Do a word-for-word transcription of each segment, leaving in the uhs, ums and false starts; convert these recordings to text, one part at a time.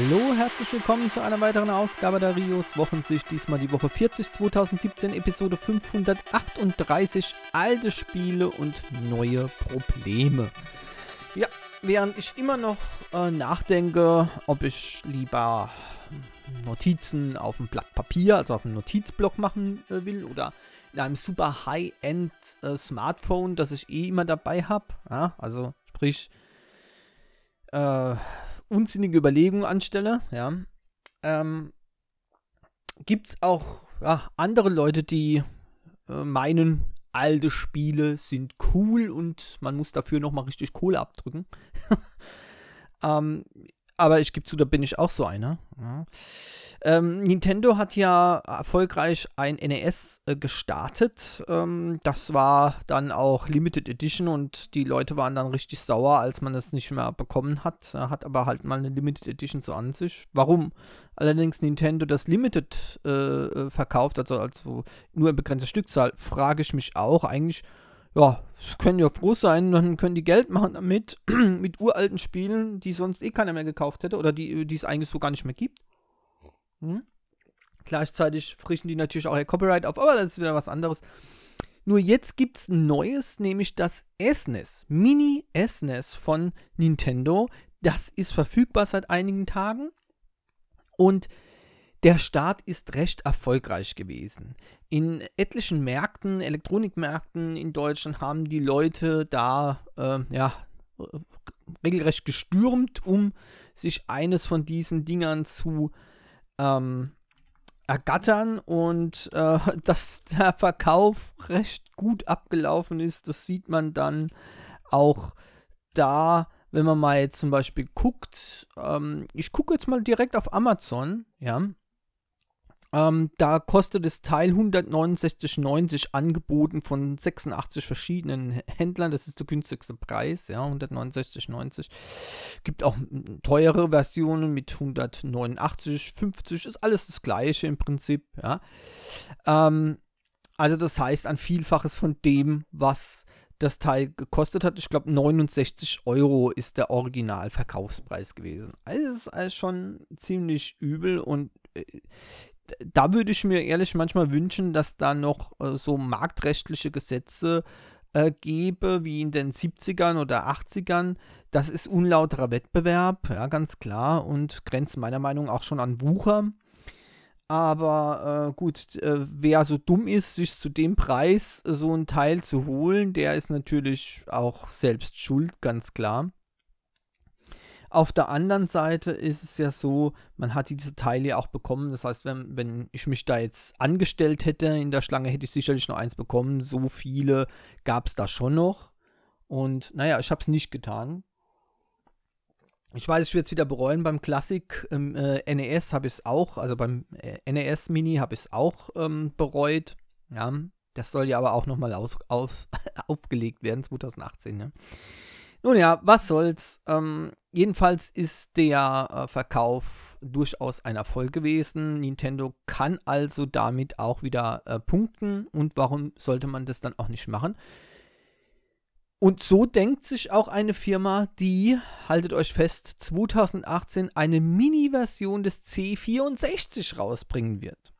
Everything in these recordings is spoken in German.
Hallo, herzlich willkommen zu einer weiteren Ausgabe der Rios Wochensicht. Diesmal die Woche vierzig zweitausendsiebzehn, Episode fünfhundertachtunddreißig. Alte Spiele und neue Probleme. Ja, während ich immer noch äh, nachdenke, ob ich lieber Notizen auf einem Blatt Papier, also auf einem Notizblock machen äh, will oder in einem super High-End äh, Smartphone, das ich eh immer dabei habe. Ja, also sprich äh, unsinnige Überlegungen anstelle, ja, ähm, gibt es auch ja, andere Leute, die äh, meinen, alte Spiele sind cool und man muss dafür nochmal richtig Kohle abdrücken. ähm, aber ich gebe zu, da bin ich auch so einer. Ja. Ähm, Nintendo hat ja erfolgreich ein N E S äh, gestartet. Ähm, das war dann auch Limited Edition und die Leute waren dann richtig sauer, als man das nicht mehr bekommen hat. Er hat aber halt mal eine Limited Edition so an sich. Warum allerdings Nintendo das Limited äh, verkauft, also, also nur eine begrenzte Stückzahl, frage ich mich auch. Eigentlich, ja, können ja froh sein, dann können die Geld machen damit, mit uralten Spielen, die sonst eh keiner mehr gekauft hätte oder die, die es eigentlich so gar nicht mehr gibt. Hm? Gleichzeitig frischen die natürlich auch ihr Copyright auf, aber das ist wieder was anderes. Nur jetzt gibt es ein neues, nämlich das S N E S, Mini-S N E S von Nintendo. Das ist verfügbar seit einigen Tagen und der Start ist recht erfolgreich gewesen. In etlichen Märkten, Elektronikmärkten in Deutschland haben die Leute da äh, ja, regelrecht gestürmt, um sich eines von diesen Dingern zu Ähm, ergattern und äh, dass der Verkauf recht gut abgelaufen ist, das sieht man dann auch da, wenn man mal jetzt zum Beispiel guckt, ähm, ich gucke jetzt mal direkt auf Amazon, ja, ähm, da kostet das Teil hundertneunundsechzig neunzig angeboten von sechsundachtzig verschiedenen Händlern. Das ist der günstigste Preis, ja, hundertneunundsechzig neunzig. Gibt auch teure Versionen mit hundertneunundachtzig fünfzig, ist alles das gleiche im Prinzip, ja. Ähm, also das heißt ein Vielfaches von dem, was das Teil gekostet hat. Ich glaube neunundsechzig Euro ist der Originalverkaufspreis gewesen. Also das ist also schon ziemlich übel und äh, da würde ich mir ehrlich manchmal wünschen, dass da noch äh, so marktrechtliche Gesetze äh, gäbe, wie in den siebzigern oder achtzigern. Das ist unlauterer Wettbewerb, ja, ganz klar, und grenzt meiner Meinung nach auch schon an Wucher. Aber äh, gut, äh, wer so dumm ist, sich zu dem Preis äh, so ein Teil zu holen, der ist natürlich auch selbst schuld, ganz klar. Auf der anderen Seite ist es ja so, man hat diese Teile ja auch bekommen. Das heißt, wenn, wenn ich mich da jetzt angestellt hätte in der Schlange, hätte ich sicherlich noch eins bekommen. So viele gab es da schon noch. Und naja, ich habe es nicht getan. Ich weiß, ich werde es wieder bereuen. Beim Classic ähm, äh, N E S habe ich es auch, also beim äh, N E S Mini habe ich es auch ähm, bereut. Ja, das soll ja aber auch nochmal aus, aus, aufgelegt werden, zwanzig achtzehn, ne? Nun ja, was soll's. Ähm, jedenfalls ist der äh, Verkauf durchaus ein Erfolg gewesen. Nintendo kann also damit auch wieder äh, punkten. Und warum sollte man das dann auch nicht machen? Und so denkt sich auch eine Firma, die, haltet euch fest, zwanzig achtzehn eine Mini-Version des C vierundsechzig rausbringen wird.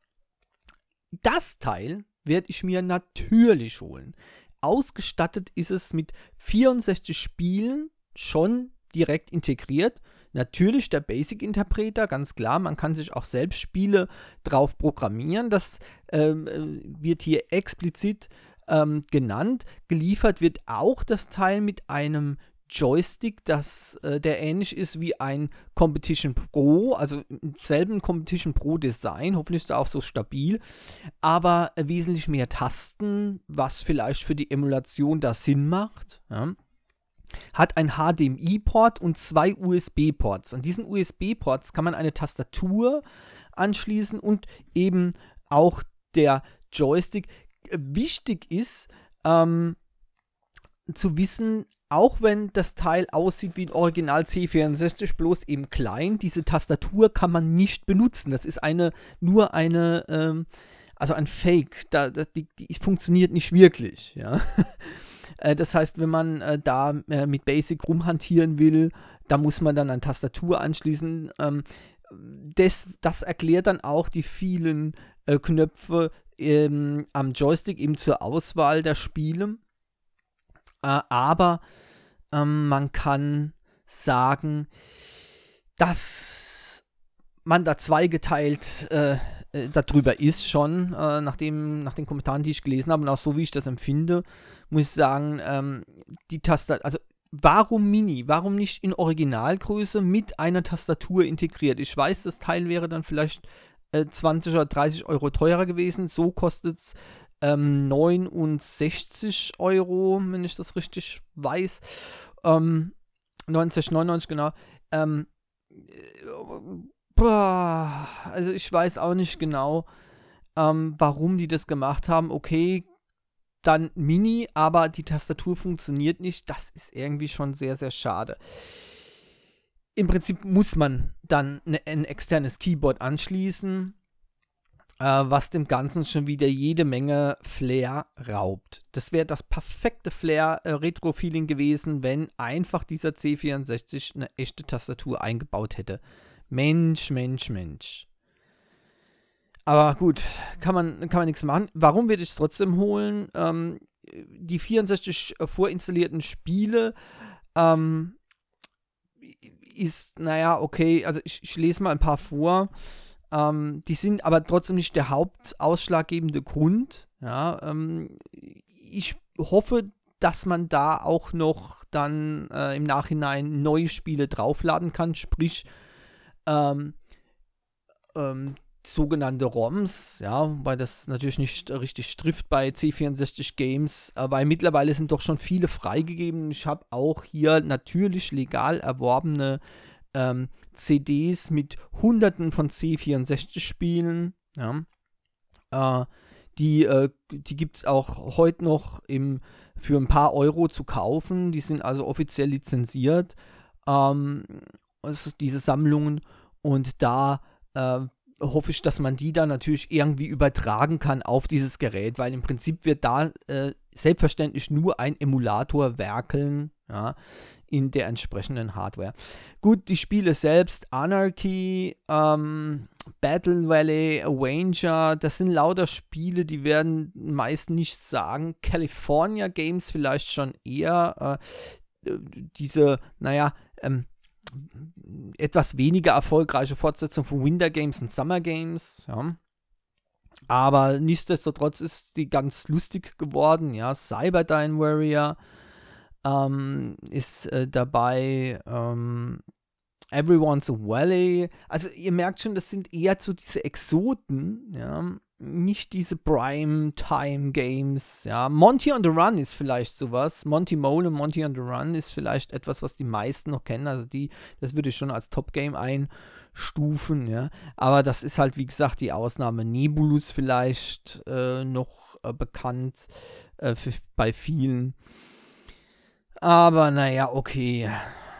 Das Teil werde ich mir natürlich holen. Ausgestattet ist es mit vierundsechzig Spielen, schon direkt integriert. Natürlich der Basic-Interpreter, ganz klar. Man kann sich auch selbst Spiele drauf programmieren. Das ähm, wird hier explizit ähm, genannt. Geliefert wird auch das Teil mit einem Joystick, das, äh, der ähnlich ist wie ein Competition Pro, also im selben Competition Pro Design, hoffentlich ist er auch so stabil, aber äh, wesentlich mehr Tasten, was vielleicht für die Emulation da Sinn macht. Ja. Hat ein H D M I-Port und zwei U S B-Ports. An diesen U S B-Ports kann man eine Tastatur anschließen und eben auch der Joystick. Wichtig ist ähm, zu wissen, auch wenn das Teil aussieht wie ein Original C vierundsechzig, bloß eben klein, diese Tastatur kann man nicht benutzen. Das ist eine, nur eine, ähm, also ein Fake. Da, da, die, die funktioniert nicht wirklich, ja. äh, das heißt, wenn man äh, da äh, mit Basic rumhantieren will, da muss man dann eine Tastatur anschließen. Ähm, das, das erklärt dann auch die vielen äh, Knöpfe ähm, am Joystick eben zur Auswahl der Spiele. Äh, aber ähm, man kann sagen, dass man da zweigeteilt äh, äh, darüber ist schon, äh, nach, dem, nach den Kommentaren, die ich gelesen habe und auch so, wie ich das empfinde, muss ich sagen, ähm, die Tastatur, also warum Mini? Warum nicht in Originalgröße mit einer Tastatur integriert? Ich weiß, das Teil wäre dann vielleicht äh, zwanzig oder dreißig Euro teurer gewesen. So kostet es ähm, neunundsechzig Euro, wenn ich das richtig weiß. Ähm, neunzig neunundneunzig, genau. Ähm, boah, also ich weiß auch nicht genau, ähm, warum die das gemacht haben. Okay, dann Mini, aber die Tastatur funktioniert nicht. Das ist irgendwie schon sehr, sehr schade. Im Prinzip muss man dann ne, ein externes Keyboard anschließen, äh, was dem Ganzen schon wieder jede Menge Flair raubt. Das wäre das perfekte Flair-Retro-Feeling gewesen, wenn einfach dieser C vierundsechzig eine echte Tastatur eingebaut hätte. Mensch, Mensch, Mensch. Aber gut, kann man, kann man nichts machen. Warum werde ich es trotzdem holen? Ähm, die vierundsechzig vorinstallierten Spiele ähm, ist, naja, okay, also ich, ich lese mal ein paar vor. Ähm, die sind aber trotzdem nicht der hauptausschlaggebende Grund. Ja, ähm, ich hoffe, dass man da auch noch dann äh, im Nachhinein neue Spiele draufladen kann, sprich ähm, ähm, sogenannte ROMs, ja, weil das natürlich nicht richtig trifft bei C vierundsechzig Games, äh, weil mittlerweile sind doch schon viele freigegeben. Ich habe auch hier natürlich legal erworbene ähm, C Ds mit hunderten von C vierundsechzig Spielen, ja, äh, die, äh, die gibt es auch heute noch im, für ein paar Euro zu kaufen, die sind also offiziell lizenziert, ähm, also diese Sammlungen, und da äh, hoffe ich, dass man die dann natürlich irgendwie übertragen kann auf dieses Gerät, weil im Prinzip wird da äh, selbstverständlich nur ein Emulator werkeln, ja, in der entsprechenden Hardware. Gut, die Spiele selbst, Anarchy, ähm, Battle Valley, Avenger, das sind lauter Spiele, die werden meist nicht sagen. California Games vielleicht schon eher. Äh, diese, naja, ähm, etwas weniger erfolgreiche Fortsetzung von Winter Games und Summer Games, ja. Aber nichtsdestotrotz ist die ganz lustig geworden, ja. Cyberdyne Warrior ähm, ist äh, dabei, ähm, Everyone's a Valley. Also ihr merkt schon, das sind eher so diese Exoten, ja. Nicht diese Prime-Time-Games, ja. Monty on the Run ist vielleicht sowas. Monty Mole und Monty on the Run ist vielleicht etwas, was die meisten noch kennen. Also die, das würde ich schon als Top-Game einstufen, ja. Aber das ist halt, wie gesagt, die Ausnahme. Nebulus vielleicht äh, noch äh, bekannt äh, für, bei vielen. Aber naja, okay.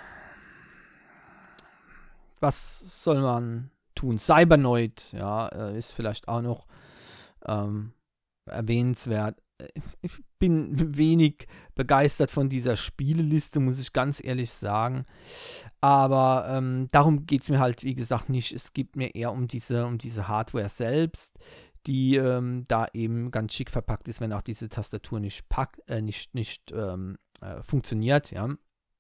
Was soll man tun? Cybernoid, ja, äh, ist vielleicht auch noch Ähm, erwähnenswert. Ich bin wenig begeistert von dieser Spieleliste, muss ich ganz ehrlich sagen. Aber ähm, darum geht es mir halt, wie gesagt, nicht. Es geht mir eher um diese, um diese Hardware selbst, die ähm, da eben ganz schick verpackt ist, wenn auch diese Tastatur nicht, pack, äh, nicht, nicht ähm, äh, funktioniert, ja.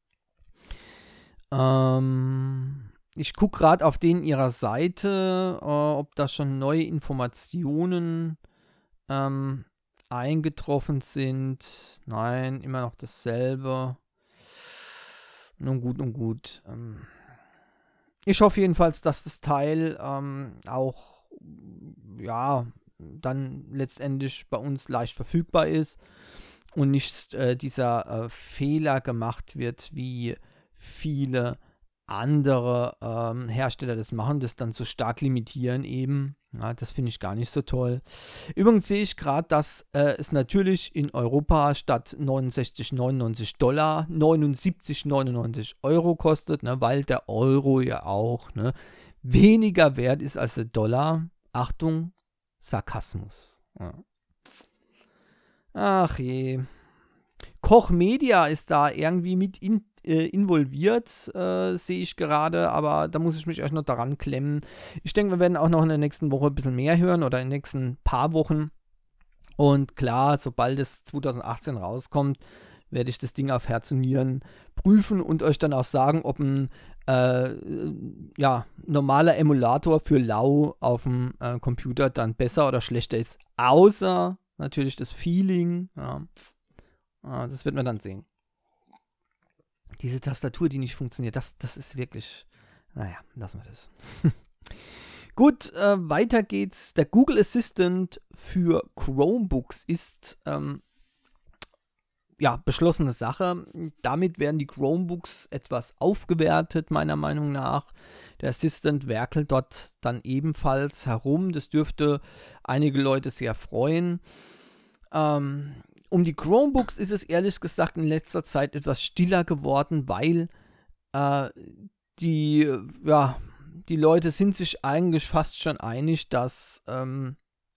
Ähm... Ich gucke gerade auf den ihrer Seite, äh, ob da schon neue Informationen ähm, eingetroffen sind. Nein, immer noch dasselbe. Nun gut, nun gut. Ähm, ich hoffe jedenfalls, dass das Teil ähm, auch, ja, dann letztendlich bei uns leicht verfügbar ist und nicht äh, dieser äh, Fehler gemacht wird, wie viele andere ähm, Hersteller das machen, das dann so stark limitieren eben. Ja, das finde ich gar nicht so toll. Übrigens sehe ich gerade, dass äh, es natürlich in Europa statt neunundsechzig neunundneunzig Dollar neunundsiebzig neunundneunzig Euro kostet, ne, weil der Euro ja auch ne, weniger wert ist als der Dollar. Achtung, Sarkasmus. Ja. Ach je. Koch Media ist da irgendwie mit in äh, involviert, äh, sehe ich gerade, aber da muss ich mich erst noch daran klemmen. Ich denke, wir werden auch noch in der nächsten Woche ein bisschen mehr hören oder in den nächsten paar Wochen. Und klar, sobald es zwanzig achtzehn rauskommt, werde ich das Ding auf Herz und Nieren prüfen und euch dann auch sagen, ob ein äh, ja, normaler Emulator für Lau auf dem äh, Computer dann besser oder schlechter ist. Außer natürlich das Feeling. Ja. Ah, das wird man dann sehen. Diese Tastatur, die nicht funktioniert, das, das ist wirklich... Naja, lassen wir das. Gut, äh, weiter geht's. Der Google Assistant für Chromebooks ist ähm, ja, beschlossene Sache. Damit werden die Chromebooks etwas aufgewertet, meiner Meinung nach. Der Assistant werkelt dort dann ebenfalls herum. Das dürfte einige Leute sehr freuen. Ähm, um die Chromebooks ist es ehrlich gesagt in letzter Zeit etwas stiller geworden, weil äh, die, ja, die Leute sind sich eigentlich fast schon einig, dass ähm,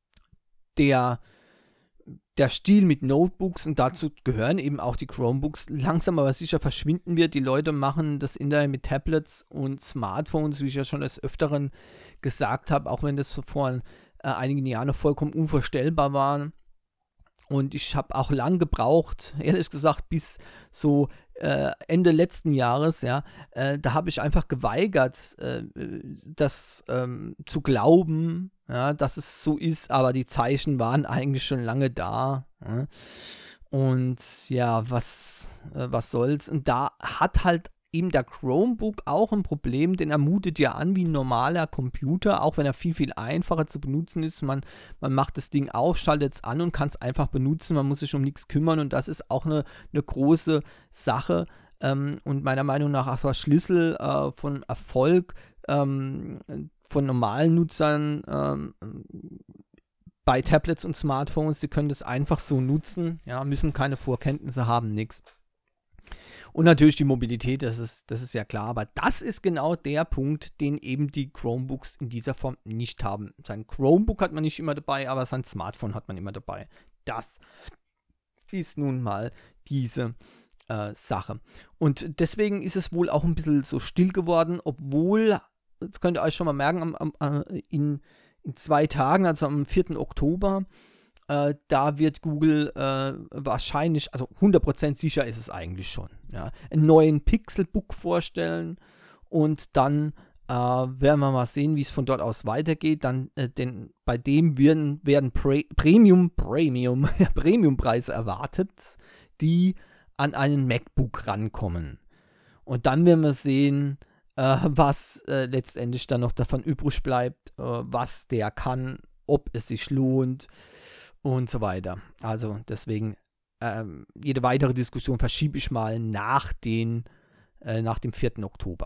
der der Stil mit Notebooks, und dazu gehören eben auch die Chromebooks, langsam aber sicher verschwinden wird. Die Leute machen das Internet mit Tablets und Smartphones, wie ich ja schon des Öfteren gesagt habe, auch wenn das vor äh, einigen Jahren noch vollkommen unvorstellbar war. Und ich habe auch lang gebraucht, ehrlich gesagt, bis so äh, Ende letzten Jahres, ja, äh, da habe ich einfach geweigert, äh, das ähm, zu glauben, ja, dass es so ist, aber die Zeichen waren eigentlich schon lange da. Ja. Und ja, was, äh, was soll's? Und da hat halt eben der Chromebook auch ein Problem, denn er mutet ja an wie ein normaler Computer, auch wenn er viel, viel einfacher zu benutzen ist. Man, man macht das Ding auf, schaltet es an und kann es einfach benutzen. Man muss sich um nichts kümmern und das ist auch eine, eine große Sache ähm, und meiner Meinung nach auch der Schlüssel äh, von Erfolg ähm, von normalen Nutzern ähm, bei Tablets und Smartphones. Die können das einfach so nutzen, ja, müssen keine Vorkenntnisse haben, nichts. Und natürlich die Mobilität, das ist, das ist ja klar, aber das ist genau der Punkt, den eben die Chromebooks in dieser Form nicht haben. Sein Chromebook hat man nicht immer dabei, aber sein Smartphone hat man immer dabei. Das ist nun mal diese äh, Sache. Und deswegen ist es wohl auch ein bisschen so still geworden, obwohl, das könnt ihr euch schon mal merken, am, am, in, in zwei Tagen, also am vierten Oktober, Äh, da wird Google äh, wahrscheinlich, also hundert Prozent sicher ist es eigentlich schon, ja, einen neuen Pixelbook vorstellen und dann äh, werden wir mal sehen, wie es von dort aus weitergeht. Dann, äh, denn bei dem werden, werden Pre- Premium, Premium, Premiumpreise erwartet, die an einen MacBook rankommen. Und dann werden wir sehen, äh, was äh, letztendlich dann noch davon übrig bleibt, äh, was der kann, ob es sich lohnt und so weiter. Also deswegen, ähm, jede weitere Diskussion verschiebe ich mal nach, den, äh, nach dem vierten Oktober.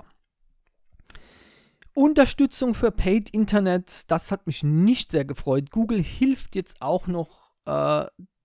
Unterstützung für Paid Internet, das hat mich nicht sehr gefreut. Google hilft jetzt auch noch, äh,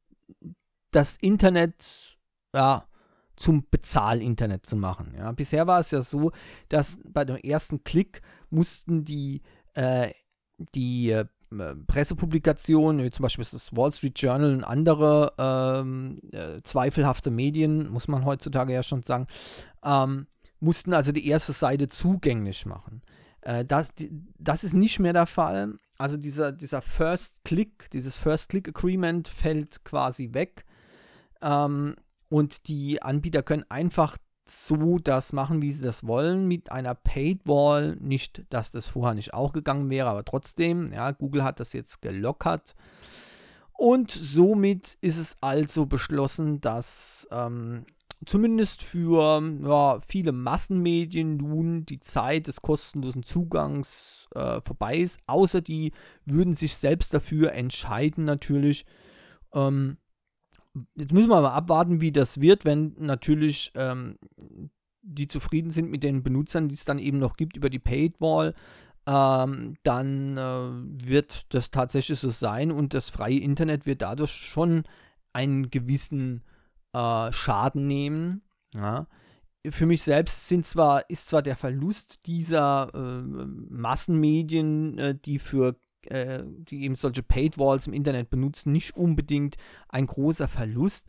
das Internet ja, zum Bezahlinternet zu machen. Ja. Bisher war es ja so, dass bei dem ersten Klick mussten die, äh, die äh, Pressepublikationen, wie zum Beispiel das Wall Street Journal und andere ähm, äh, zweifelhafte Medien, muss man heutzutage ja schon sagen, ähm, mussten also die erste Seite zugänglich machen. Äh, das, die, das ist nicht mehr der Fall. Also dieser, dieser First Click, dieses First Click Agreement fällt quasi weg ähm, und die Anbieter können einfach so das machen, wie sie das wollen, mit einer Paid Wall. Nicht, dass das vorher nicht auch gegangen wäre, aber trotzdem, ja, Google hat das jetzt gelockert. Und somit ist es also beschlossen, dass ähm, zumindest für ja, viele Massenmedien nun die Zeit des kostenlosen Zugangs äh, vorbei ist, außer die würden sich selbst dafür entscheiden natürlich. Ähm, Jetzt müssen wir aber abwarten, wie das wird, wenn natürlich ähm, die zufrieden sind mit den Benutzern, die es dann eben noch gibt über die Paid-Wall, ähm, dann äh, wird das tatsächlich so sein und das freie Internet wird dadurch schon einen gewissen äh, Schaden nehmen. Ja. Für mich selbst sind zwar, ist zwar der Verlust dieser äh, Massenmedien, äh, die für die eben solche Paid Walls im Internet benutzen, nicht unbedingt ein großer Verlust,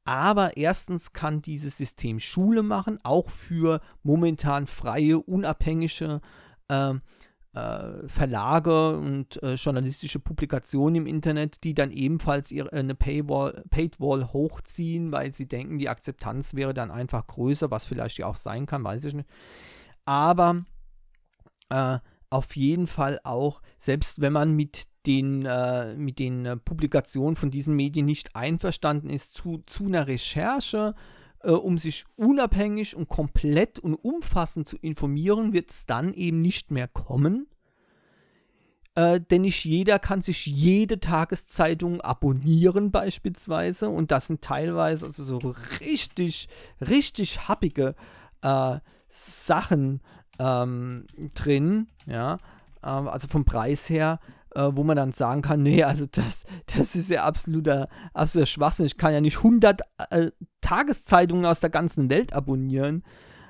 Aber erstens kann dieses System Schule machen, auch für momentan freie, unabhängige äh, äh, Verlage und äh, journalistische Publikationen im Internet, die dann ebenfalls ihre, eine Paywall, Paidwall hochziehen, weil sie denken, die Akzeptanz wäre dann einfach größer, was vielleicht ja auch sein kann, weiß ich nicht. Aber äh, auf jeden Fall auch, selbst wenn man mit den, äh, mit den äh, Publikationen von diesen Medien nicht einverstanden ist, zu, zu einer Recherche, äh, um sich unabhängig und komplett und umfassend zu informieren, wird es dann eben nicht mehr kommen. Äh, denn nicht jeder kann sich jede Tageszeitung abonnieren beispielsweise, und das sind teilweise also so richtig, richtig happige äh, Sachen ähm, drin, ja, ähm, also vom Preis her, äh, wo man dann sagen kann, nee, also das, das ist ja absoluter, absoluter Schwachsinn. Ich kann ja nicht hundert äh, Tageszeitungen aus der ganzen Welt abonnieren.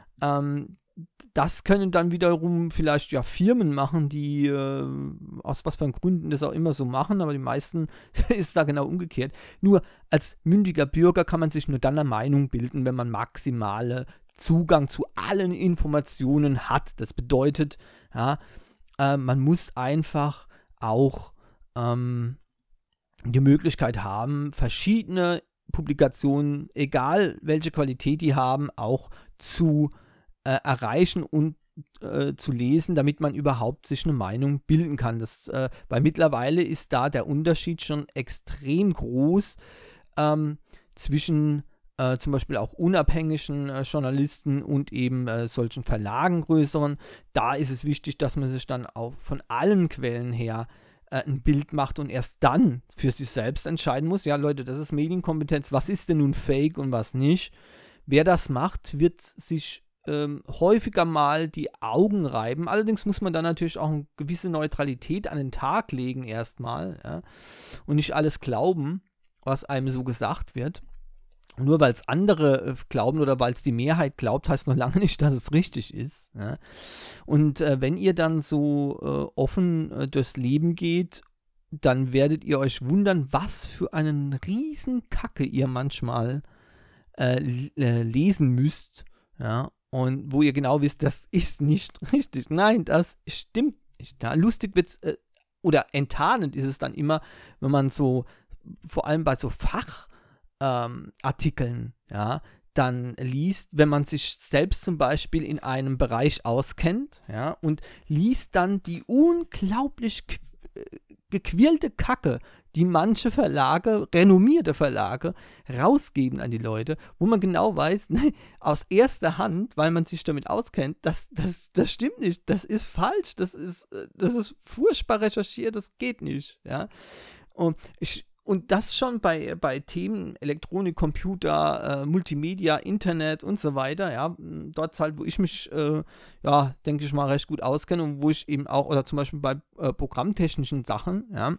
Ähm, das können dann wiederum vielleicht ja Firmen machen, die äh, aus was für Gründen das auch immer so machen, aber die meisten ist da genau umgekehrt. Nur als mündiger Bürger kann man sich nur dann eine Meinung bilden, wenn man maximale Zugang zu allen Informationen hat. Das bedeutet, ja, äh, man muss einfach auch ähm, die Möglichkeit haben, verschiedene Publikationen, egal welche Qualität die haben, auch zu äh, erreichen und äh, zu lesen, damit man überhaupt sich eine Meinung bilden kann. Das, äh, weil mittlerweile ist da der Unterschied schon extrem groß ähm, zwischen Äh, zum Beispiel auch unabhängigen äh, Journalisten und eben äh, solchen Verlagen größeren. Da ist es wichtig, dass man sich dann auch von allen Quellen her äh, ein Bild macht und erst dann für sich selbst entscheiden muss, ja Leute, das ist Medienkompetenz, was ist denn nun Fake und was nicht. Wer das macht, wird sich ähm, häufiger mal die Augen reiben. Allerdings muss man dann natürlich auch eine gewisse Neutralität an den Tag legen erstmal, ja? Und nicht alles glauben, was einem so gesagt wird. Nur weil es andere äh, glauben oder weil es die Mehrheit glaubt, heißt noch lange nicht, dass es richtig ist. Ja? Und äh, wenn ihr dann so äh, offen äh, durchs Leben geht, dann werdet ihr euch wundern, was für einen riesen Kacke ihr manchmal äh, äh, lesen müsst. Ja? Und wo ihr genau wisst, das ist nicht richtig. Nein, das stimmt nicht. Ja? Lustig wird's, äh, oder enttarnend ist es dann immer, wenn man so, vor allem bei so Fach Ähm, Artikeln, ja, dann liest, wenn man sich selbst zum Beispiel in einem Bereich auskennt, ja, und liest dann die unglaublich qu- gequirlte Kacke, die manche Verlage, renommierte Verlage, rausgeben an die Leute, wo man genau weiß, ne, aus erster Hand, weil man sich damit auskennt, das, das, das stimmt nicht, das ist falsch, das ist, das ist furchtbar recherchiert, das geht nicht, ja. Und ich Und das schon bei, bei Themen Elektronik, Computer, äh, Multimedia, Internet und so weiter, ja, dort halt, wo ich mich, äh, ja, denke ich mal, recht gut auskenne und wo ich eben auch, oder zum Beispiel bei äh, programmtechnischen Sachen, ja,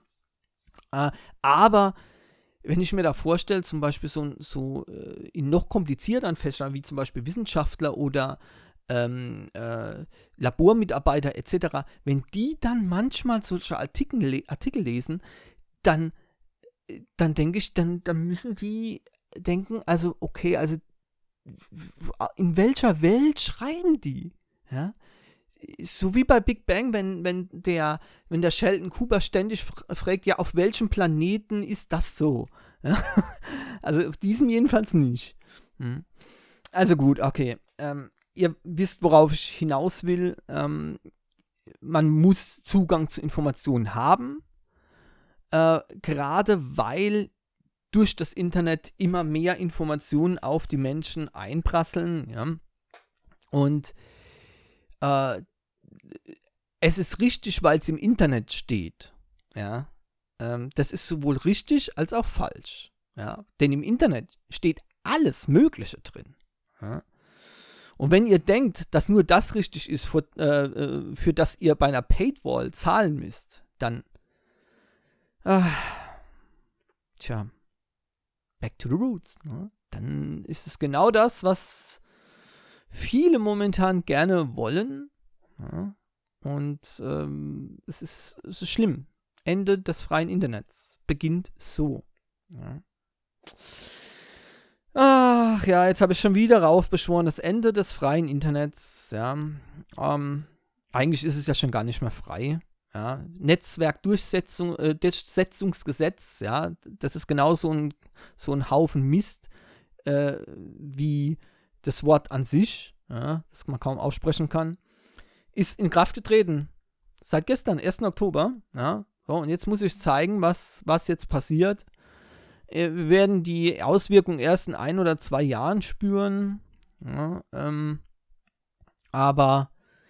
äh, aber wenn ich mir da vorstelle, zum Beispiel so, so äh, in noch komplizierteren Fächern, wie zum Beispiel Wissenschaftler oder ähm, äh, Labormitarbeiter et cetera, wenn die dann manchmal solche Artikel, le- Artikel lesen, dann dann denke ich, dann, dann müssen die denken, also okay, also in welcher Welt schreiben die? Ja? So wie bei Big Bang, wenn, wenn der, wenn der Sheldon Cooper ständig fragt, ja, auf welchem Planeten ist das so? Ja? Also auf diesem jedenfalls nicht. Hm. Also gut, okay. Ähm, ihr wisst, worauf ich hinaus will. Ähm, man muss Zugang zu Informationen haben. Äh, gerade weil durch das Internet immer mehr Informationen auf die Menschen einprasseln, ja. Und äh, es ist richtig, weil es im Internet steht, ja. Ähm, das ist sowohl richtig als auch falsch, ja. Denn im Internet steht alles Mögliche drin, ja. Und wenn ihr denkt, dass nur das richtig ist, für, äh, für das ihr bei einer Paidwall zahlen müsst, dann Ah, tja, back to the roots. Ne? Dann ist es genau das, was viele momentan gerne wollen. Ja? Und ähm, es, ist, es ist schlimm. Ende des freien Internets beginnt so. Ja? Ach ja, jetzt habe ich schon wieder raufbeschworen, das Ende des freien Internets, ja. Ähm, eigentlich ist es ja schon gar nicht mehr frei. Ja. Netzwerkdurchsetzung, äh, Durchsetzungsgesetz, ja, das ist genau so ein, so ein Haufen Mist, äh, wie das Wort an sich, ja, das man kaum aussprechen kann, ist in Kraft getreten. Seit gestern, ersten Oktober, ja. So, und jetzt muss ich zeigen, was, was jetzt passiert. Wir werden die Auswirkungen erst in ein oder zwei Jahren spüren. Ja, ähm, aber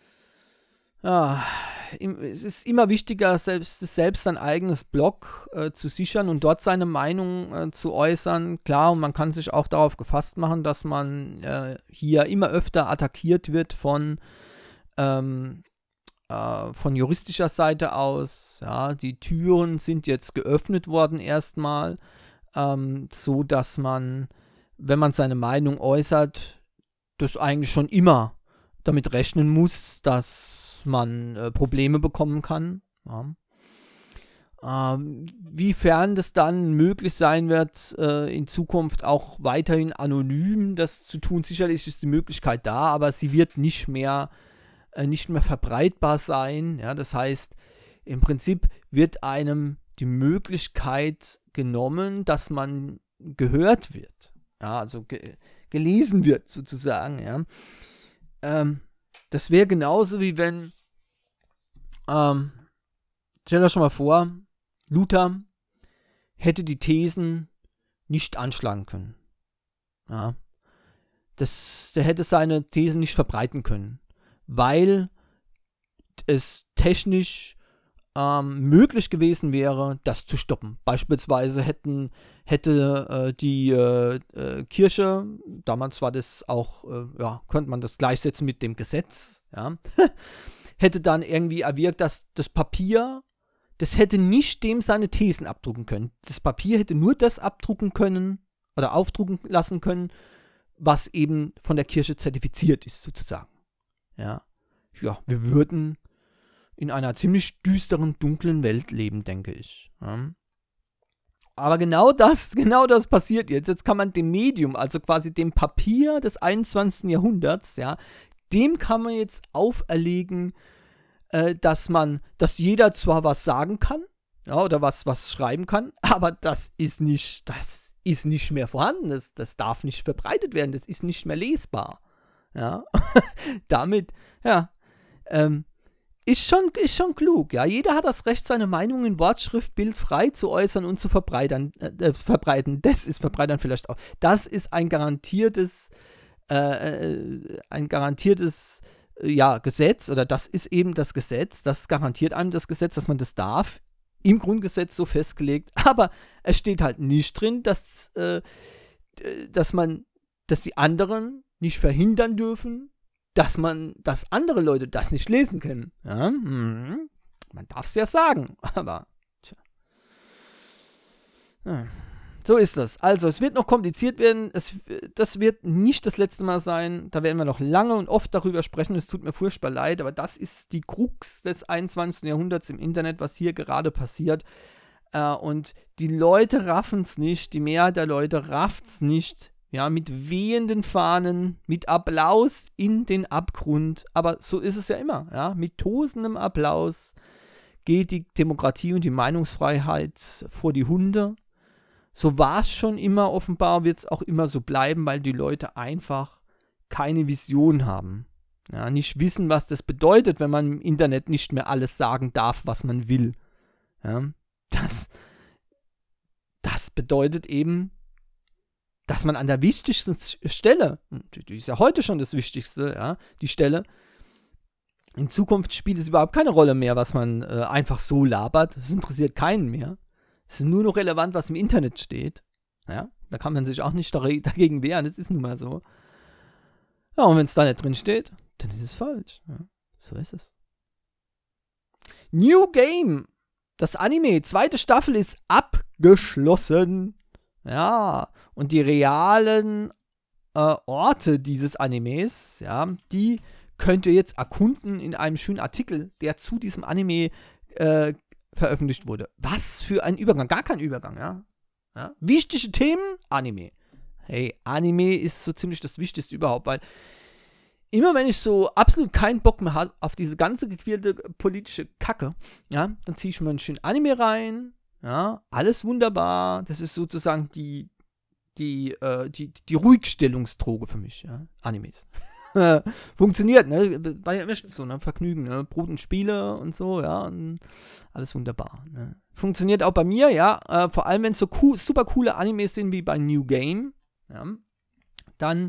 ja, es ist immer wichtiger, selbst, selbst sein eigenes Blog äh, zu sichern und dort seine Meinung äh, zu äußern. Klar, und man kann sich auch darauf gefasst machen, dass man äh, hier immer öfter attackiert wird von, ähm, äh, von juristischer Seite aus. Ja, die Türen sind jetzt geöffnet worden erstmal. Ähm, so dass man, wenn man seine Meinung äußert, das eigentlich schon immer damit rechnen muss, dass man äh, Probleme bekommen kann. Ja. Ähm, wiefern das dann möglich sein wird, äh, in Zukunft auch weiterhin anonym das zu tun, sicherlich ist die Möglichkeit da, aber sie wird nicht mehr, äh, nicht mehr verbreitbar sein. Ja. Das heißt, im Prinzip wird einem die Möglichkeit genommen, dass man gehört wird, ja, also ge- gelesen wird sozusagen, ja. Ähm, das wäre genauso wie wenn, ähm, stell dir schon mal vor, Luther hätte die Thesen nicht anschlagen können, ja. Das, der hätte seine Thesen nicht verbreiten können, weil es technisch Ähm, möglich gewesen wäre, das zu stoppen. Beispielsweise hätten, hätte äh, die äh, äh, Kirche, damals war das auch, äh, ja, könnte man das gleichsetzen mit dem Gesetz, ja, hätte dann irgendwie erwirkt, dass das Papier, das hätte nicht dem seine Thesen abdrucken können. Das Papier hätte nur das abdrucken können oder aufdrucken lassen können, was eben von der Kirche zertifiziert ist, sozusagen. Ja, ja, wir würden in einer ziemlich düsteren, dunklen Welt leben, denke ich. Ja. Aber genau das, genau das passiert jetzt. Jetzt kann man dem Medium, also quasi dem Papier des einundzwanzigsten Jahrhunderts, ja, dem kann man jetzt auferlegen, äh, dass man, dass jeder zwar was sagen kann, ja, oder was, was schreiben kann, aber das ist nicht, das ist nicht mehr vorhanden. Das, das darf nicht verbreitet werden, das ist nicht mehr lesbar. Ja. Damit, ja, ähm, Ist schon, ist schon klug, ja. Jeder hat das Recht, seine Meinung in Wort, Schrift, Bild frei zu äußern und zu verbreitern. Äh, verbreiten. Das ist verbreitern vielleicht auch. Das ist ein garantiertes, äh, ein garantiertes, äh, ja, Gesetz, oder das ist eben das Gesetz. Das garantiert einem das Gesetz, dass man das darf. Im Grundgesetz so festgelegt. Aber es steht halt nicht drin, dass, äh, dass man, dass die anderen nicht verhindern dürfen, dass man, dass andere Leute das nicht lesen können. Ja? Mhm. Man darf es ja sagen, aber tja. Ja. So ist das. Also, es wird noch kompliziert werden. Es, das wird nicht das letzte Mal sein. Da werden wir noch lange und oft darüber sprechen. Es tut mir furchtbar leid, aber das ist die Krux des einundzwanzigsten Jahrhunderts im Internet, was hier gerade passiert. Äh, und die Leute raffen es nicht. Die Mehrheit der Leute rafft es nicht. Ja, mit wehenden Fahnen, mit Applaus in den Abgrund. Aber so ist es ja immer. Ja? Mit tosendem Applaus geht die Demokratie und die Meinungsfreiheit vor die Hunde. So war es schon immer, offenbar wird es auch immer so bleiben, weil die Leute einfach keine Vision haben. Ja, nicht wissen, was das bedeutet, wenn man im Internet nicht mehr alles sagen darf, was man will. Ja, das, das bedeutet eben, dass man an der wichtigsten Stelle, die ist ja heute schon das Wichtigste, ja, die Stelle, in Zukunft spielt es überhaupt keine Rolle mehr, was man äh, einfach so labert. Das interessiert keinen mehr. Es ist nur noch relevant, was im Internet steht. Ja, da kann man sich auch nicht dagegen wehren, das ist nun mal so. Ja, und wenn es da nicht drin steht, dann ist es falsch. Ja, so ist es. New Game. Das Anime, zweite Staffel ist abgeschlossen. Ja, und die realen äh, Orte dieses Animes, ja, die könnt ihr jetzt erkunden in einem schönen Artikel, der zu diesem Anime äh, veröffentlicht wurde. Was für ein Übergang, gar kein Übergang, ja. ja? Wichtige Themen, Anime. hey, Anime ist so ziemlich das Wichtigste überhaupt, weil immer wenn ich so absolut keinen Bock mehr habe auf diese ganze gequälte politische Kacke, ja, dann ziehe ich mir einen schönen Anime rein, ja, alles wunderbar, das ist sozusagen die, die, äh, die, die Ruhigstellungsdroge für mich, ja, Animes. Funktioniert, ne, war ja immer so, ne, Vergnügen, ne, Brot und Spiele und so, ja, und alles wunderbar, ne. Funktioniert auch bei mir, ja, äh, vor allem wenn es so cool, super coole Animes sind wie bei New Game, ja, dann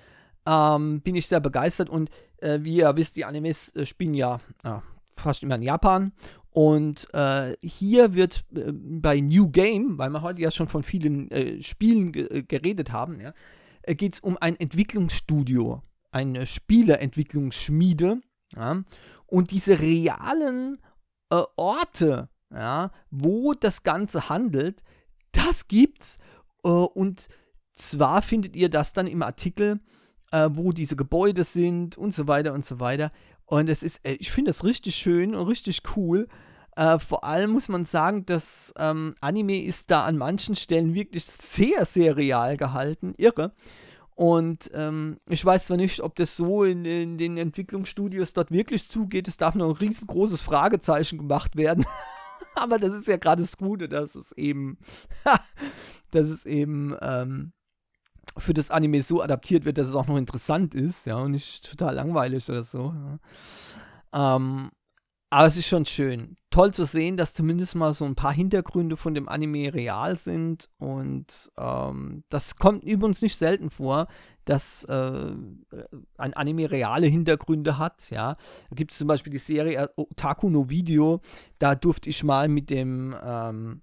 ähm, bin ich sehr begeistert und äh, wie ihr wisst, die Animes äh, spielen ja äh, fast immer in Japan und äh, hier wird äh, bei New Game, weil wir heute ja schon von vielen äh, Spielen ge- geredet haben, ja, äh, geht es um ein Entwicklungsstudio, eine Spieleentwicklungsschmiede, ja, und diese realen äh, Orte, ja, wo das Ganze handelt, das gibt's äh, und zwar findet ihr das dann im Artikel, äh, wo diese Gebäude sind und so weiter und so weiter. Und es ist, äh, ich finde das richtig schön und richtig cool. Äh, vor allem muss man sagen, dass ähm, Anime ist da an manchen Stellen wirklich sehr, sehr real gehalten. Irre. Und ähm, ich weiß zwar nicht, ob das so in, in den Entwicklungsstudios dort wirklich zugeht. Es darf noch ein riesengroßes Fragezeichen gemacht werden. Aber das ist ja gerade das Gute, dass es eben, dass es eben ähm, für das Anime so adaptiert wird, dass es auch noch interessant ist, ja, und nicht total langweilig oder so. Ja. Ähm, aber es ist schon schön. Toll zu sehen, dass zumindest mal so ein paar Hintergründe von dem Anime real sind und ähm, das kommt übrigens nicht selten vor, dass äh, ein Anime reale Hintergründe hat, ja. Da gibt es zum Beispiel die Serie Otaku no Video, da durfte ich mal mit dem ähm,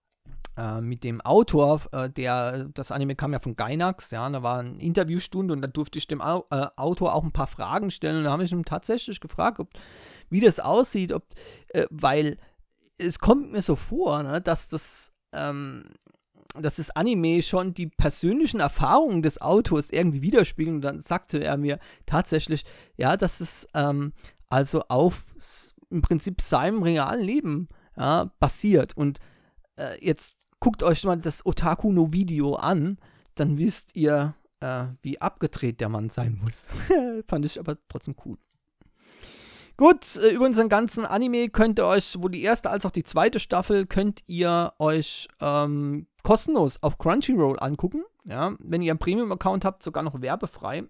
äh, mit dem Autor, äh, der, das Anime kam ja von Gainax, ja, da war eine Interviewstunde und da durfte ich dem Au- äh, Autor auch ein paar Fragen stellen und da habe ich ihn tatsächlich gefragt, ob, wie das aussieht, ob, äh, weil es kommt mir so vor, ne, dass das, ähm, dass das Anime schon die persönlichen Erfahrungen des Autors irgendwie widerspiegelt und dann sagte er mir tatsächlich, ja, dass es ähm, also auf s- im Prinzip seinem realen Leben, ja, basiert und äh, jetzt guckt euch mal das Otaku no Video an, dann wisst ihr, äh, wie abgedreht der Mann sein muss. Fand ich aber trotzdem cool. Gut, äh, über unseren ganzen Anime könnt ihr euch, sowohl die erste als auch die zweite Staffel, könnt ihr euch ähm, kostenlos auf Crunchyroll angucken. Ja, wenn ihr einen Premium-Account habt, sogar noch werbefrei.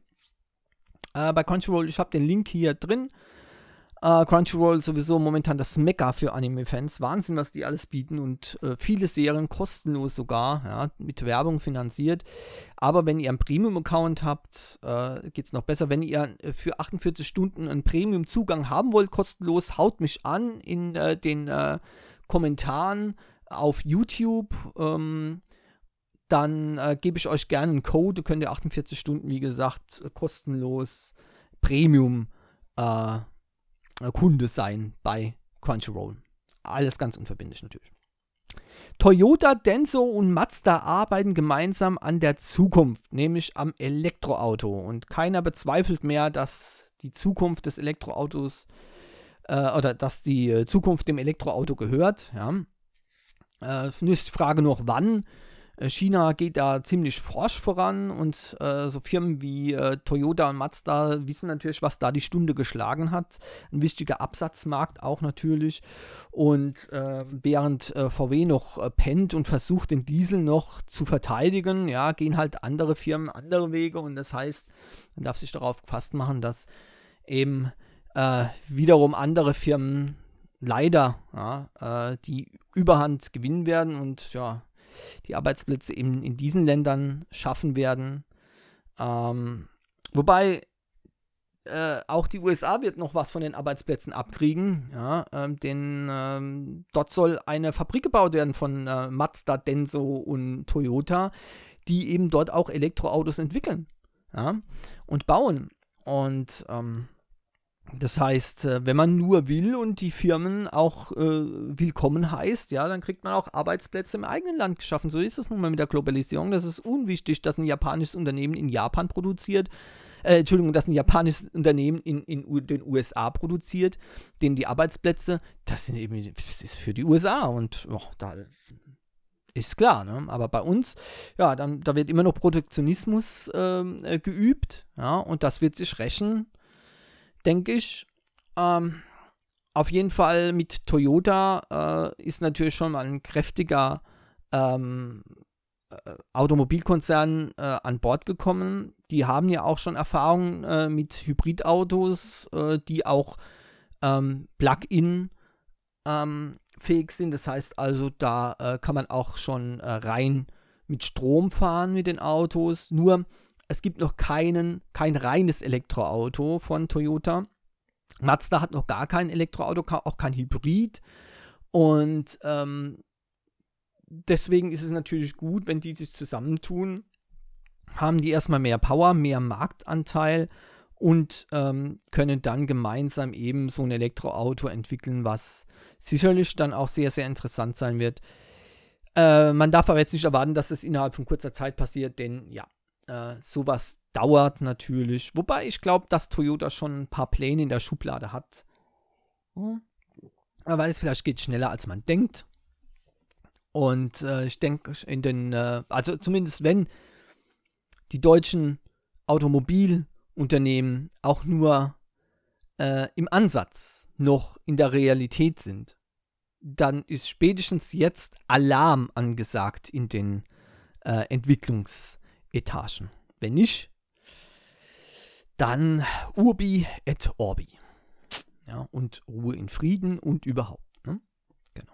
Äh, bei Crunchyroll, ich habe den Link hier drin. Uh, Crunchyroll sowieso momentan das Mekka für Anime-Fans. Wahnsinn, was die alles bieten und äh, viele Serien kostenlos sogar, ja, mit Werbung finanziert. Aber wenn ihr einen Premium-Account habt, äh, geht es noch besser. Wenn ihr für achtundvierzig Stunden einen Premium-Zugang haben wollt, kostenlos, haut mich an in äh, den äh, Kommentaren auf YouTube. Ähm, dann äh, gebe ich euch gerne einen Code. Könnt ihr achtundvierzig Stunden, wie gesagt, kostenlos Premium äh, Kunde sein bei Crunchyroll. Alles ganz unverbindlich natürlich. Toyota, Denso und Mazda arbeiten gemeinsam an der Zukunft, nämlich am Elektroauto. Und keiner bezweifelt mehr, dass die Zukunft des Elektroautos äh, oder dass die Zukunft dem Elektroauto gehört. Ja. Äh, ist die Frage noch, wann. China geht da ziemlich forsch voran und äh, so Firmen wie äh, Toyota und Mazda wissen natürlich, was da die Stunde geschlagen hat. Ein wichtiger Absatzmarkt auch natürlich. Und äh, während äh, V W noch äh, pennt und versucht, den Diesel noch zu verteidigen, ja, gehen halt andere Firmen andere Wege. Und das heißt, man darf sich darauf gefasst machen, dass eben äh, wiederum andere Firmen leider ja, äh, die Überhand gewinnen werden und ja, die Arbeitsplätze eben in diesen Ländern schaffen werden. Ähm, wobei äh, auch die U S A wird noch was von den Arbeitsplätzen abkriegen, ja, ähm, denn ähm, dort soll eine Fabrik gebaut werden von äh, Mazda, Denso und Toyota, die eben dort auch Elektroautos entwickeln, ja, und bauen. Und ähm, das heißt, wenn man nur will und die Firmen auch äh, willkommen heißt, ja, dann kriegt man auch Arbeitsplätze im eigenen Land geschaffen. So ist es nun mal mit der Globalisierung. Das ist unwichtig, dass ein japanisches Unternehmen in Japan produziert, äh, Entschuldigung, dass ein japanisches Unternehmen in, in U- den U S A produziert, denn die Arbeitsplätze, das sind eben das ist für die U S A und oh, da Ist klar, ne? Aber bei uns, ja, dann, da wird immer noch Protektionismus ähm, äh, geübt, ja, und das wird sich rächen, denke ich. Ähm, auf jeden Fall mit Toyota äh, ist natürlich schon mal ein kräftiger ähm, äh, Automobilkonzern äh, an Bord gekommen. Die haben ja auch schon Erfahrung äh, mit Hybridautos, äh, die auch ähm, Plug-in ähm, fähig sind. Das heißt also, da äh, kann man auch schon äh, rein mit Strom fahren mit den Autos. Nur, es gibt noch keinen, kein reines Elektroauto von Toyota. Mazda hat noch gar kein Elektroauto, auch kein Hybrid. Und ähm, deswegen ist es natürlich gut, wenn die sich zusammentun, haben die erstmal mehr Power, mehr Marktanteil und ähm, können dann gemeinsam eben so ein Elektroauto entwickeln, was sicherlich dann auch sehr, sehr interessant sein wird. Äh, man darf aber jetzt nicht erwarten, dass das innerhalb von kurzer Zeit passiert, denn ja, äh, sowas dauert natürlich. Wobei ich glaube, dass Toyota schon ein paar Pläne in der Schublade hat. Hm. Aber es vielleicht geht schneller, als man denkt. Und äh, ich denke, in den, äh, also zumindest wenn die deutschen Automobilunternehmen auch nur äh, im Ansatz noch in der Realität sind, dann ist spätestens jetzt Alarm angesagt in den äh, Entwicklungsetagen. Wenn nicht, dann Urbi et Orbi. Ja, und Ruhe in Frieden und überhaupt. Ne? Genau.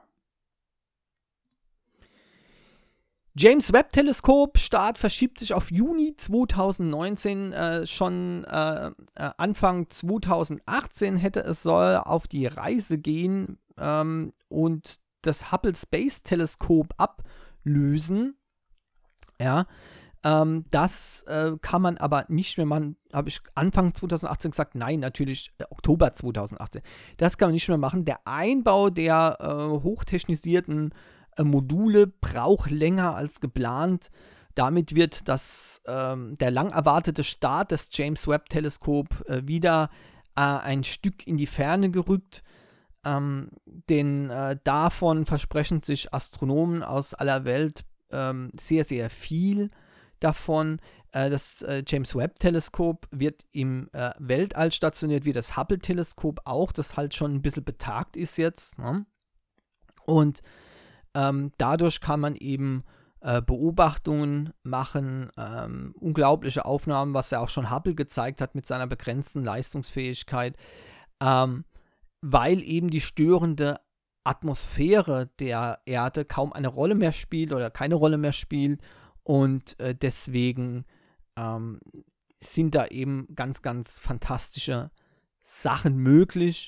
James Webb Teleskop Start verschiebt sich auf Juni zweitausendneunzehn. Äh, schon äh, Anfang zweitausendachtzehn hätte es soll auf die Reise gehen ähm, und das Hubble Space Teleskop ablösen. Ja, ähm, das äh, kann man aber nicht mehr machen. Habe ich Anfang zweitausendachtzehn gesagt? Nein, natürlich äh, Oktober zweitausendachtzehn. Das kann man nicht mehr machen. Der Einbau der äh, hochtechnisierten Module braucht länger als geplant. Damit wird das, ähm, der lang erwartete Start des James Webb Teleskop äh, wieder äh, ein Stück in die Ferne gerückt. Ähm, denn äh, davon versprechen sich Astronomen aus aller Welt ähm, sehr, sehr viel davon. Äh, das äh, James Webb Teleskop wird im äh, Weltall stationiert, wie das Hubble Teleskop auch, das halt schon ein bisschen betagt ist jetzt. Ne? Und Ähm, dadurch kann man eben äh, Beobachtungen machen, ähm, unglaubliche Aufnahmen, was ja auch schon Hubble gezeigt hat mit seiner begrenzten Leistungsfähigkeit, ähm, weil eben die störende Atmosphäre der Erde kaum eine Rolle mehr spielt oder keine Rolle mehr spielt und äh, deswegen ähm, sind da eben ganz, ganz fantastische Sachen möglich.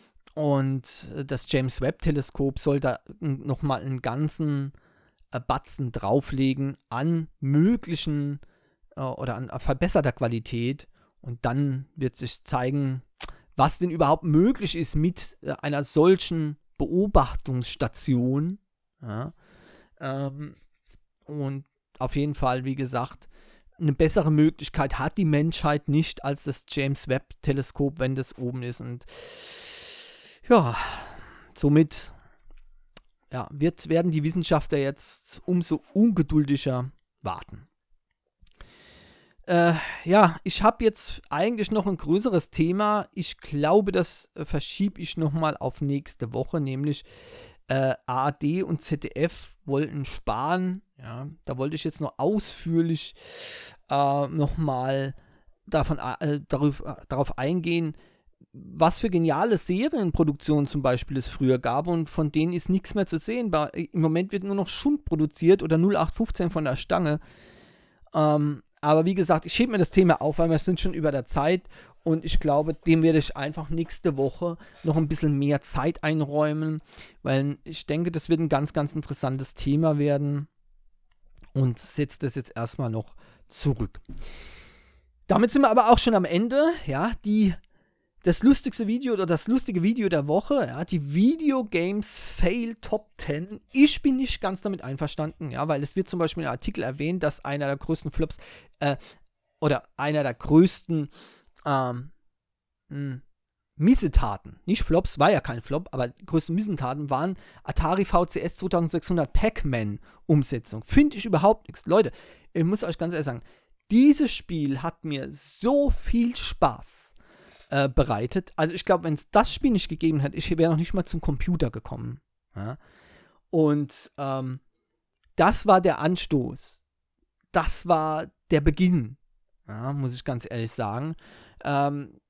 Und das James Webb Teleskop soll da nochmal einen ganzen Batzen drauflegen an möglichen äh, oder an verbesserter Qualität. Und dann wird sich zeigen, was denn überhaupt möglich ist mit äh, einer solchen Beobachtungsstation. Ja. Ähm, und auf jeden Fall, wie gesagt, eine bessere Möglichkeit hat die Menschheit nicht als das James Webb Teleskop, wenn das oben ist. Und ja, somit ja, wird, werden die Wissenschaftler jetzt umso ungeduldiger warten. Äh, ja, ich habe jetzt eigentlich noch ein größeres Thema. Ich glaube, das äh, verschiebe ich nochmal auf nächste Woche, nämlich äh, A R D und Z D F wollten sparen. Ja, da wollte ich jetzt noch ausführlich äh, nochmal davon, äh, darauf, äh, darauf eingehen, was für geniale Serienproduktionen zum Beispiel es früher gab und von denen ist nichts mehr zu sehen. Im Moment wird nur noch Schund produziert oder null acht fünfzehn von der Stange. Ähm, aber wie gesagt, ich hebe mir das Thema auf, weil wir sind schon über der Zeit und ich glaube, dem werde ich einfach nächste Woche noch ein bisschen mehr Zeit einräumen, weil ich denke, das wird ein ganz, ganz interessantes Thema werden und setze das jetzt erstmal noch zurück. Damit sind wir aber auch schon am Ende, ja, die Das lustigste Video oder das lustige Video der Woche, ja, die Video Games Fail Top zehn. Ich bin nicht ganz damit einverstanden, ja, weil es wird zum Beispiel im Artikel erwähnt, dass einer der größten Flops äh, oder einer der größten ähm, mh, Missetaten, nicht Flops, war ja kein Flop, aber die größten Missetaten waren Atari V C S zweitausendsechshundert Pac-Man-Umsetzung. Finde ich überhaupt nichts. Leute, ich muss euch ganz ehrlich sagen, dieses Spiel hat mir so viel Spaß äh, bereitet. Also ich glaube, wenn es das Spiel nicht gegeben hätte, ich wäre noch nicht mal zum Computer gekommen. Ja? Und ähm, das war der Anstoß. Das war der Beginn, ja, muss ich ganz ehrlich sagen. Ähm,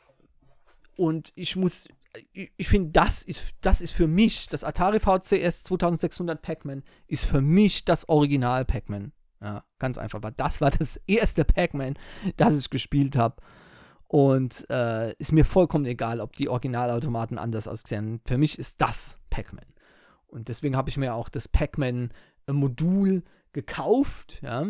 Und ich muss, ich, ich finde, das ist, das ist für mich, das Atari V C S zweitausendsechshundert Pac-Man ist für mich das Original Pac-Man. Ja, ganz einfach, weil das war das erste Pac-Man, das ich gespielt habe. Und äh, ist mir vollkommen egal, ob die Originalautomaten anders aussehen. Für mich ist das Pac-Man. Und deswegen habe ich mir auch das Pac-Man-Modul gekauft, ja,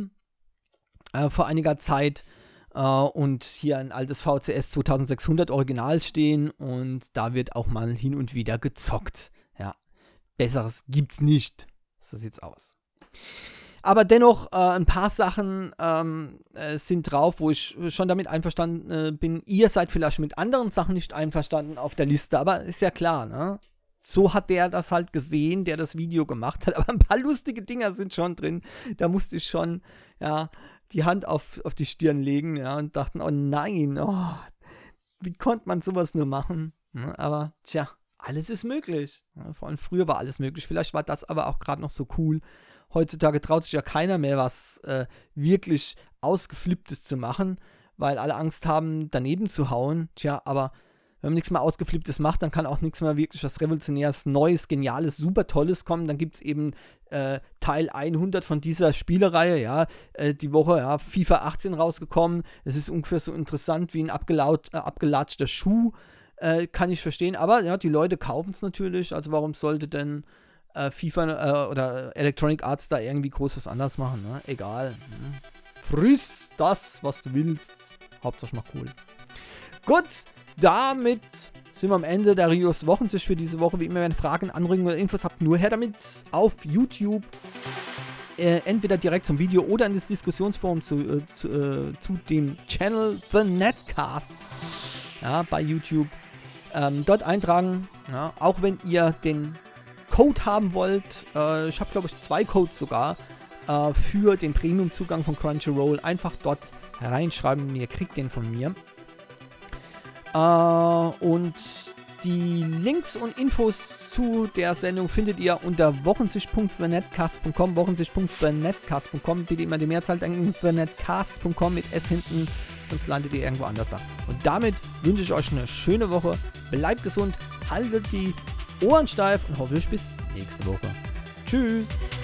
äh, vor einiger Zeit. Uh, und hier ein altes V C S zweitausendsechshundert Original stehen und da wird auch mal hin und wieder gezockt. Ja, besseres gibt's nicht. So sieht's aus. Aber dennoch, äh, ein paar Sachen ähm, äh, sind drauf, wo ich schon damit einverstanden äh, bin. Ihr seid vielleicht mit anderen Sachen nicht einverstanden auf der Liste, aber ist ja klar, ne? So hat der das halt gesehen, der das Video gemacht hat. Aber ein paar lustige Dinger sind schon drin. Da musste ich schon, ja, die Hand auf, auf die Stirn legen, ja, und dachten, oh nein, oh, wie konnte man sowas nur machen? Ja, aber, tja, alles ist möglich. Ja, vor allem früher war alles möglich. Vielleicht war das aber auch gerade noch so cool. Heutzutage traut sich ja keiner mehr, was äh, wirklich Ausgeflipptes zu machen, weil alle Angst haben, daneben zu hauen. Tja, aber wenn man nichts mehr Ausgeflipptes macht, dann kann auch nichts mehr wirklich was Revolutionäres, Neues, Geniales, super Tolles kommen. Dann gibt es eben äh, Teil hundert von dieser Spielereihe, ja, äh, die Woche, ja, FIFA achtzehn rausgekommen. Es ist ungefähr so interessant wie ein abgelaut, äh, abgelatschter Schuh, äh, kann ich verstehen. Aber ja, die Leute kaufen es natürlich, also warum sollte denn äh, FIFA äh, oder Electronic Arts da irgendwie groß was anders machen, ne? Egal. Hm. Friss das, was du willst. Hauptsache mal cool. Gut. Damit sind wir am Ende der Rios Wochensicht für diese Woche. Wie immer, wenn ihr Fragen, Anregungen oder Infos habt, nur her damit auf YouTube. Äh, entweder direkt zum Video oder in das Diskussionsforum zu, äh, zu, äh, zu dem Channel The Netcast. Ja, bei YouTube. Ähm, dort eintragen. Ja, auch wenn ihr den Code haben wollt. Äh, ich habe, glaube ich, zwei Codes sogar äh, für den Premium-Zugang von Crunchyroll. Einfach dort reinschreiben. Ihr kriegt den von mir. Uh, und die Links und Infos zu der Sendung findet ihr unter wochensicht punkt the netcast punkt com, wochensicht punkt the netcast punkt com. Bitte immer die Mehrzahl denken, the netcast punkt com mit S hinten, sonst landet ihr irgendwo anders da. Und damit wünsche ich euch eine schöne Woche. Bleibt gesund, haltet die Ohren steif und hoffentlich bis nächste Woche. Tschüss!